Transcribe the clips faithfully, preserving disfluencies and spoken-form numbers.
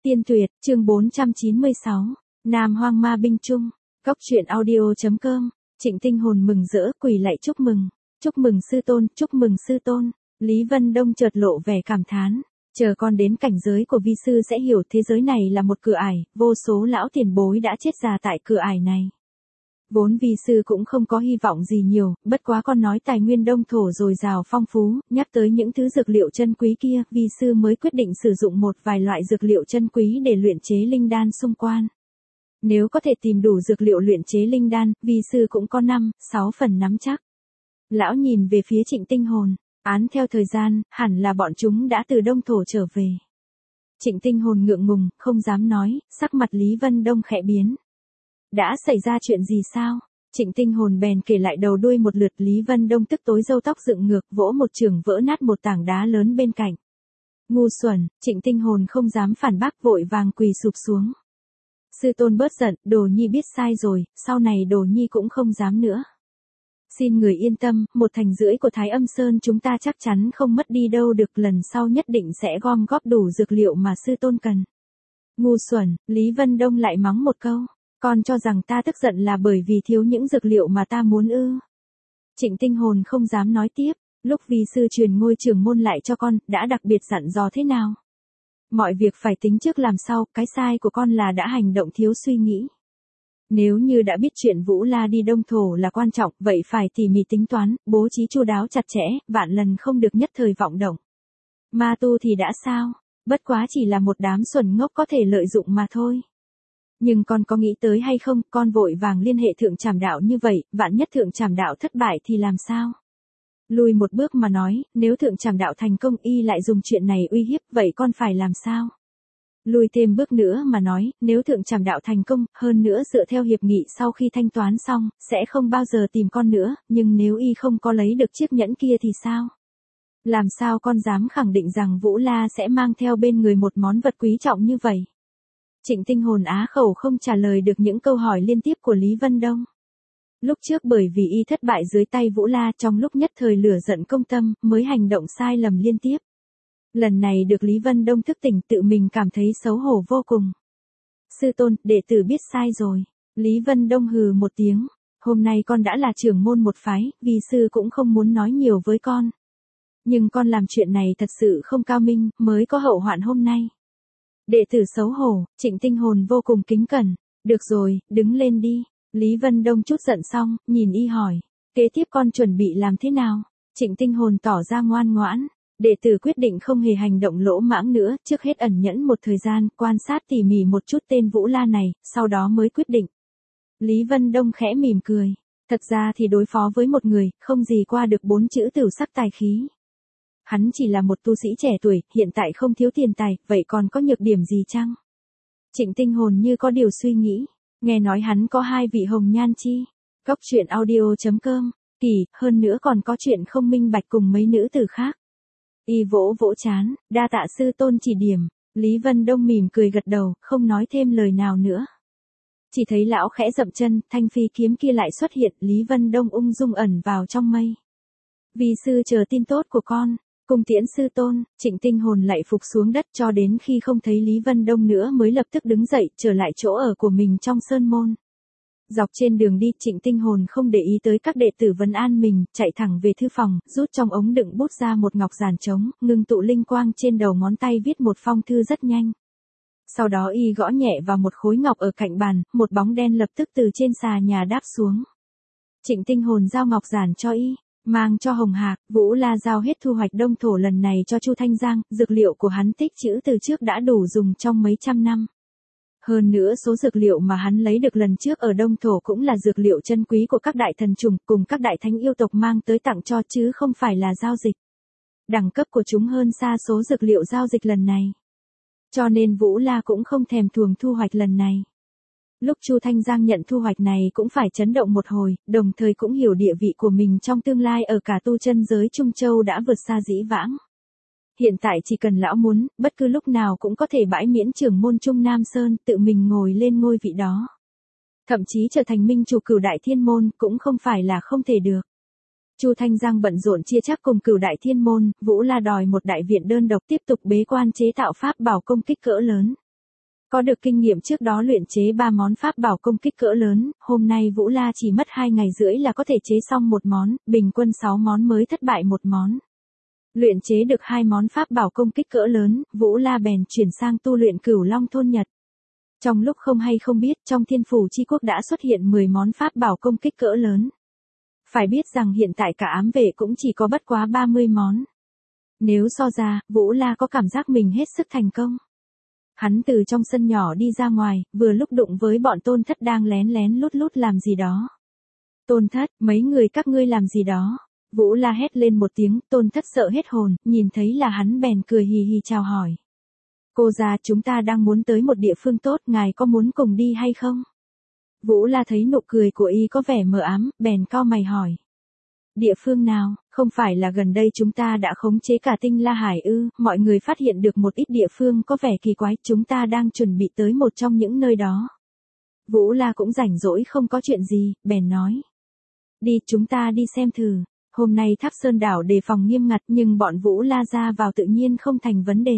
Tiên Tuyệt, chương bốn trăm chín mươi sáu, Nam Hoang Ma Binh Chung, Cốc truyện audio.com, Trịnh Tinh Hồn mừng rỡ quỳ lạy chúc mừng, chúc mừng sư tôn, chúc mừng sư tôn, Lý Vân Đông chợt lộ vẻ cảm thán, chờ con đến cảnh giới của vi sư sẽ hiểu thế giới này là một cửa ải, vô số lão tiền bối đã chết già tại cửa ải này. Vốn vi sư cũng không có hy vọng gì nhiều, bất quá con nói tài nguyên đông thổ dồi dào phong phú, nhắc tới những thứ dược liệu chân quý kia, vi sư mới quyết định sử dụng một vài loại dược liệu chân quý để luyện chế linh đan xung quan. Nếu có thể tìm đủ dược liệu luyện chế linh đan, vi sư cũng có năm, sáu phần nắm chắc. Lão nhìn về phía Trịnh Tinh Hồn, án theo thời gian, hẳn là bọn chúng đã từ đông thổ trở về. Trịnh Tinh Hồn ngượng ngùng, không dám nói, sắc mặt Lý Vân Đông khẽ biến. Đã xảy ra chuyện gì sao? Trịnh Tinh Hồn bèn kể lại đầu đuôi một lượt. Lý Vân Đông tức tối râu tóc dựng ngược, vỗ một chưởng vỡ nát một tảng đá lớn bên cạnh. Ngu xuẩn, Trịnh Tinh Hồn không dám phản bác, vội vàng quỳ sụp xuống. Sư tôn bớt giận, Đồ Nhi biết sai rồi, sau này Đồ Nhi cũng không dám nữa. Xin người yên tâm, một thành rưỡi của Thái Âm Sơn chúng ta chắc chắn không mất đi đâu được, lần sau nhất định sẽ gom góp đủ dược liệu mà sư tôn cần. Ngu xuẩn, Lý Vân Đông lại mắng một câu. Con cho rằng ta tức giận là bởi vì thiếu những dược liệu mà ta muốn ư? Trịnh Tinh Hồn không dám nói tiếp, lúc vi sư truyền ngôi trưởng môn lại cho con, đã đặc biệt dặn dò thế nào? Mọi việc phải tính trước làm sau, cái sai của con là đã hành động thiếu suy nghĩ. Nếu như đã biết chuyện Vũ La đi đông thổ là quan trọng, vậy phải tỉ mỉ tính toán, bố trí chu đáo chặt chẽ, vạn lần không được nhất thời vọng động. Ma tu thì đã sao? Bất quá chỉ là một đám xuẩn ngốc có thể lợi dụng mà thôi. Nhưng con có nghĩ tới hay không, con vội vàng liên hệ thượng trảm đạo như vậy, vạn nhất thượng trảm đạo thất bại thì làm sao? Lùi một bước mà nói, nếu thượng trảm đạo thành công y lại dùng chuyện này uy hiếp, vậy con phải làm sao? Lùi thêm bước nữa mà nói, nếu thượng trảm đạo thành công, hơn nữa dựa theo hiệp nghị sau khi thanh toán xong, sẽ không bao giờ tìm con nữa, nhưng nếu y không có lấy được chiếc nhẫn kia thì sao? Làm sao con dám khẳng định rằng Vũ La sẽ mang theo bên người một món vật quý trọng như vậy? Trịnh Tinh Hồn á khẩu không trả lời được những câu hỏi liên tiếp của Lý Vân Đông. Lúc trước bởi vì y thất bại dưới tay Vũ La, trong lúc nhất thời lửa giận công tâm, mới hành động sai lầm liên tiếp. Lần này được Lý Vân Đông thức tỉnh, tự mình cảm thấy xấu hổ vô cùng. Sư tôn, đệ tử biết sai rồi. Lý Vân Đông hừ một tiếng. Hôm nay con đã là trưởng môn một phái, vi sư cũng không muốn nói nhiều với con. Nhưng con làm chuyện này thật sự không cao minh, mới có hậu hoạn hôm nay. Đệ tử xấu hổ, Trịnh Tinh Hồn vô cùng kính cẩn. Được rồi, đứng lên đi. Lý Vân Đông chút giận xong, nhìn y hỏi. Kế tiếp con chuẩn bị làm thế nào? Trịnh Tinh Hồn tỏ ra ngoan ngoãn. Đệ tử quyết định không hề hành động lỗ mãng nữa, trước hết ẩn nhẫn một thời gian, quan sát tỉ mỉ một chút tên Vũ La này, sau đó mới quyết định. Lý Vân Đông khẽ mỉm cười. Thật ra thì đối phó với một người, không gì qua được bốn chữ tửu sắc tài khí. Hắn chỉ là một tu sĩ trẻ tuổi, hiện tại không thiếu tiền tài, vậy còn có nhược điểm gì chăng? Trịnh Tinh Hồn như có điều suy nghĩ, nghe nói hắn có hai vị hồng nhan chi. Cốc truyện audio.com, kỳ, hơn nữa còn có chuyện không minh bạch cùng mấy nữ tử khác. Y vỗ vỗ chán, đa tạ sư tôn chỉ điểm. Lý Vân Đông mỉm cười gật đầu, không nói thêm lời nào nữa. Chỉ thấy lão khẽ dậm chân, thanh phi kiếm kia lại xuất hiện, Lý Vân Đông ung dung ẩn vào trong mây. Vi sư chờ tin tốt của con. Cung tiễn sư tôn. Trịnh Tinh Hồn lại phục xuống đất cho đến khi không thấy Lý Vân Đông nữa mới lập tức đứng dậy, trở lại chỗ ở của mình trong sơn môn. Dọc trên đường đi, Trịnh Tinh Hồn không để ý tới các đệ tử vấn an mình, chạy thẳng về thư phòng, rút trong ống đựng bút ra một ngọc giản trống, ngưng tụ linh quang trên đầu ngón tay viết một phong thư rất nhanh. Sau đó y gõ nhẹ vào một khối ngọc ở cạnh bàn, một bóng đen lập tức từ trên xà nhà đáp xuống. Trịnh Tinh Hồn giao ngọc giản cho y. Mang cho Hồng Hạc, Vũ La giao hết thu hoạch đông thổ lần này cho Chu Thanh Giang, dược liệu của hắn tích trữ từ trước đã đủ dùng trong mấy trăm năm. Hơn nữa số dược liệu mà hắn lấy được lần trước ở đông thổ cũng là dược liệu chân quý của các đại thần trùng cùng các đại thánh yêu tộc mang tới tặng cho chứ không phải là giao dịch. Đẳng cấp của chúng hơn xa số dược liệu giao dịch lần này. Cho nên Vũ La cũng không thèm thuồng thu hoạch lần này. Lúc Chu Thanh Giang nhận thu hoạch này cũng phải chấn động một hồi, đồng thời cũng hiểu địa vị của mình trong tương lai ở cả tu chân giới Trung Châu đã vượt xa dĩ vãng. Hiện tại chỉ cần lão muốn, bất cứ lúc nào cũng có thể bãi miễn trưởng môn Trung Nam Sơn, tự mình ngồi lên ngôi vị đó. Thậm chí trở thành minh chủ Cửu Đại Thiên Môn cũng không phải là không thể được. Chu Thanh Giang bận rộn chia chắc cùng Cửu Đại Thiên Môn, Vũ La đòi một đại viện đơn độc tiếp tục bế quan chế tạo pháp bảo công kích cỡ lớn. Có được kinh nghiệm trước đó luyện chế ba món pháp bảo công kích cỡ lớn, hôm nay Vũ La chỉ mất hai ngày rưỡi là có thể chế xong một món, bình quân sáu món mới thất bại một món. Luyện chế được hai món pháp bảo công kích cỡ lớn, Vũ La bèn chuyển sang tu luyện Cửu Long thôn Nhật. Trong lúc không hay không biết, trong Thiên Phủ Chi Quốc đã xuất hiện mười món pháp bảo công kích cỡ lớn. Phải biết rằng hiện tại cả ám vệ cũng chỉ có bất quá ba mươi món. Nếu so ra, Vũ La có cảm giác mình hết sức thành công. Hắn từ trong sân nhỏ đi ra ngoài, vừa lúc đụng với bọn Tôn Thất đang lén lén lút lút làm gì đó. Tôn Thất, mấy người các ngươi làm gì đó? Vũ La hét lên một tiếng, Tôn Thất sợ hết hồn, nhìn thấy là hắn bèn cười hì hì chào hỏi. Cô già, chúng ta đang muốn tới một địa phương tốt, ngài có muốn cùng đi hay không? Vũ La thấy nụ cười của y có vẻ mờ ám, bèn cau mày hỏi. Địa phương nào, không phải là gần đây chúng ta đã khống chế cả Tinh La Hải ư? Mọi người phát hiện được một ít địa phương có vẻ kỳ quái, chúng ta đang chuẩn bị tới một trong những nơi đó. Vũ La cũng rảnh rỗi không có chuyện gì, bèn nói. Đi, chúng ta đi xem thử. Hôm nay Tháp Sơn đảo đề phòng nghiêm ngặt nhưng bọn Vũ La ra vào tự nhiên không thành vấn đề.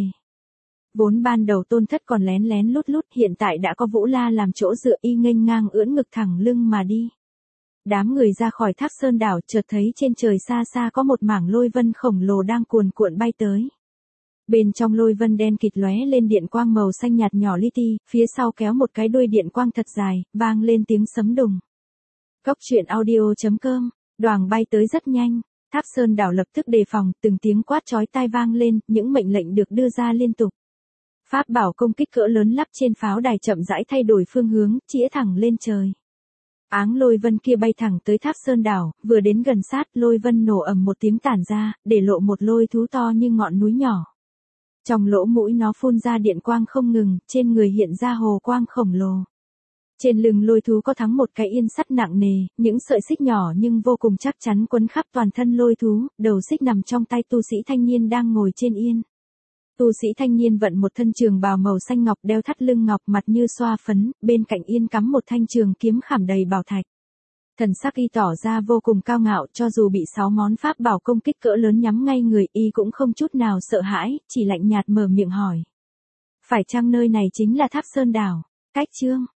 Vốn ban đầu Tôn Thất còn lén lén lút lút, hiện tại đã có Vũ La làm chỗ dựa, y nghênh ngang ưỡn ngực thẳng lưng mà đi. Đám người ra khỏi Tháp Sơn đảo chợt thấy trên trời xa xa có một mảng lôi vân khổng lồ đang cuồn cuộn bay tới. Bên trong lôi vân đen kịt lóe lên điện quang màu xanh nhạt nhỏ li ti, phía sau kéo một cái đuôi điện quang thật dài, vang lên tiếng sấm đùng. Cốc truyện audio chấm com, Đoàng bay tới rất nhanh, Tháp Sơn đảo lập tức đề phòng, từng tiếng quát chói tai vang lên, những mệnh lệnh được đưa ra liên tục. Pháp bảo công kích cỡ lớn lắp trên pháo đài chậm rãi thay đổi phương hướng, chĩa thẳng lên trời. Áng lôi vân kia bay thẳng tới Tháp Sơn đảo, vừa đến gần sát, lôi vân nổ ầm một tiếng tản ra, để lộ một lôi thú to như ngọn núi nhỏ. Trong lỗ mũi nó phun ra điện quang không ngừng, trên người hiện ra hồ quang khổng lồ. Trên lưng lôi thú có thắng một cái yên sắt nặng nề, những sợi xích nhỏ nhưng vô cùng chắc chắn quấn khắp toàn thân lôi thú, đầu xích nằm trong tay tu sĩ thanh niên đang ngồi trên yên. Tu sĩ thanh niên vận một thân trường bào màu xanh ngọc, đeo thắt lưng ngọc, mặt như xoa phấn, bên cạnh yên cắm một thanh trường kiếm khảm đầy bảo thạch. Thần sắc y tỏ ra vô cùng cao ngạo, cho dù bị sáu món pháp bảo công kích cỡ lớn nhắm ngay người, y cũng không chút nào sợ hãi, chỉ lạnh nhạt mở miệng hỏi. Phải chăng nơi này chính là Tháp Sơn đảo? Cách chương